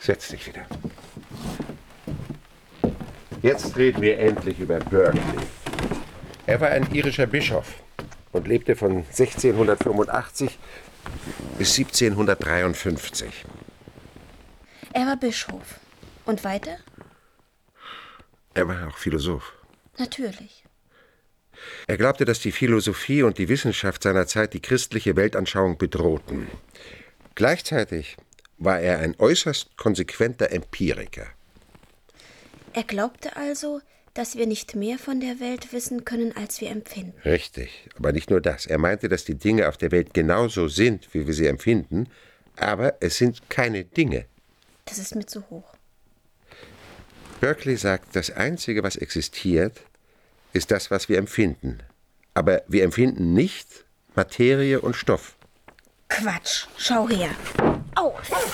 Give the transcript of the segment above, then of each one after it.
Setz dich wieder. Jetzt reden wir endlich über Berkeley. Er war ein irischer Bischof und lebte von 1685 bis 1753. Er war Bischof. Und weiter? Er war auch Philosoph. Natürlich. Er glaubte, dass die Philosophie und die Wissenschaft seiner Zeit die christliche Weltanschauung bedrohten. Gleichzeitig war er ein äußerst konsequenter Empiriker. Er glaubte also, dass wir nicht mehr von der Welt wissen können, als wir empfinden. Richtig, aber nicht nur das. Er meinte, dass die Dinge auf der Welt genauso sind, wie wir sie empfinden, aber es sind keine Dinge. Das ist mir zu hoch. Berkeley sagt, das Einzige, was existiert, ist das, was wir empfinden. Aber wir empfinden nicht Materie und Stoff. Quatsch, schau her. Au!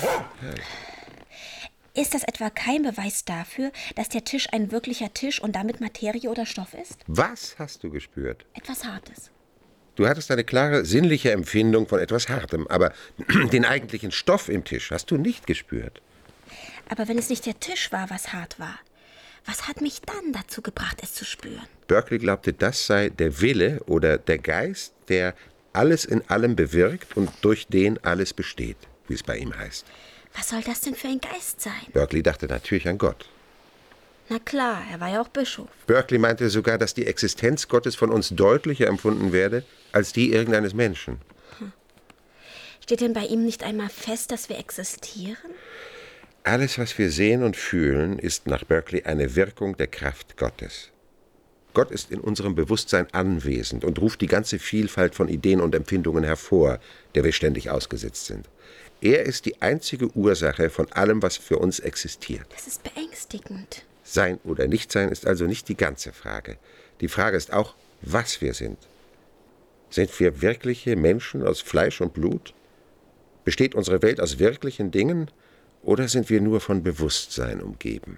Ist das etwa kein Beweis dafür, dass der Tisch ein wirklicher Tisch und damit Materie oder Stoff ist? Was hast du gespürt? Etwas Hartes. Du hattest eine klare sinnliche Empfindung von etwas Hartem, aber den eigentlichen Stoff im Tisch hast du nicht gespürt. Aber wenn es nicht der Tisch war, was hart war, was hat mich dann dazu gebracht, es zu spüren? Berkeley glaubte, das sei der Wille oder der Geist, der alles in allem bewirkt und durch den alles besteht, wie es bei ihm heißt. Was soll das denn für ein Geist sein? Berkeley dachte natürlich an Gott. Na klar, er war ja auch Bischof. Berkeley meinte sogar, dass die Existenz Gottes von uns deutlicher empfunden werde als die irgendeines Menschen. Steht denn bei ihm nicht einmal fest, dass wir existieren? Alles, was wir sehen und fühlen, ist nach Berkeley eine Wirkung der Kraft Gottes. Gott ist in unserem Bewusstsein anwesend und ruft die ganze Vielfalt von Ideen und Empfindungen hervor, der wir ständig ausgesetzt sind. Er ist die einzige Ursache von allem, was für uns existiert. Das ist beängstigend. Sein oder Nichtsein ist also nicht die ganze Frage. Die Frage ist auch, was wir sind. Sind wir wirkliche Menschen aus Fleisch und Blut? Besteht unsere Welt aus wirklichen Dingen? Oder sind wir nur von Bewusstsein umgeben?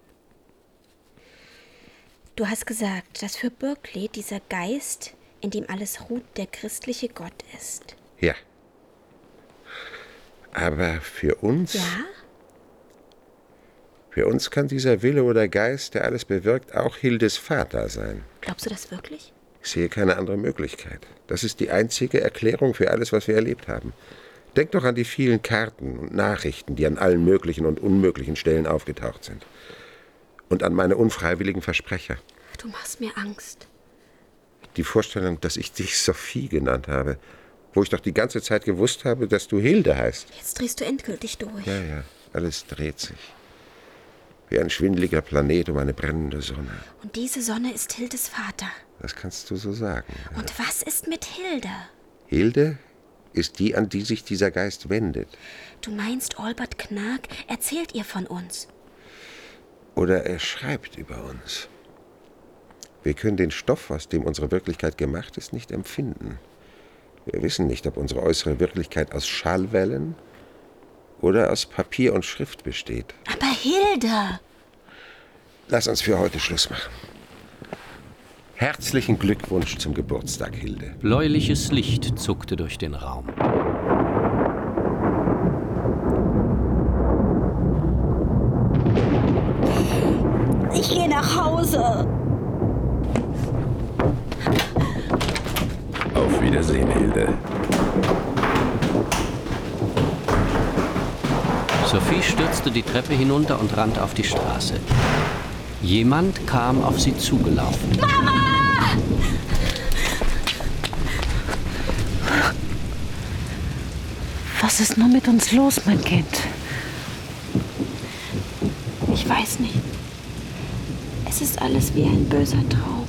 Du hast gesagt, dass für Berkeley dieser Geist, in dem alles ruht, der christliche Gott ist. Ja. Aber für uns... Ja? Für uns kann dieser Wille oder Geist, der alles bewirkt, auch Hildes Vater sein. Glaubst du das wirklich? Ich sehe keine andere Möglichkeit. Das ist die einzige Erklärung für alles, was wir erlebt haben. Denk doch an die vielen Karten und Nachrichten, die an allen möglichen und unmöglichen Stellen aufgetaucht sind. Und an meine unfreiwilligen Versprecher. Du machst mir Angst. Die Vorstellung, dass ich dich Sophie genannt habe, wo ich doch die ganze Zeit gewusst habe, dass du Hilde heißt. Jetzt drehst du endgültig durch. Ja, alles dreht sich. Wie ein schwindeliger Planet um eine brennende Sonne. Und diese Sonne ist Hildes Vater. Das kannst du so sagen. Ja. Und was ist mit Hilde? Hilde ist die, an die sich dieser Geist wendet. Du meinst, Albert Knag erzählt ihr von uns? Oder er schreibt über uns. Wir können den Stoff, aus dem unsere Wirklichkeit gemacht ist, nicht empfinden. Wir wissen nicht, ob unsere äußere Wirklichkeit aus Schallwellen oder aus Papier und Schrift besteht. Aber Hilde! Lass uns für heute Schluss machen. Herzlichen Glückwunsch zum Geburtstag, Hilde. Bläuliches Licht zuckte durch den Raum. Ich gehe nach Hause. Auf Wiedersehen, Hilde. Sophie stürzte die Treppe hinunter und rannte auf die Straße. Jemand kam auf sie zugelaufen. Mama! Was ist nur mit uns los, mein Kind? Ich weiß nicht. Es ist alles wie ein böser Traum.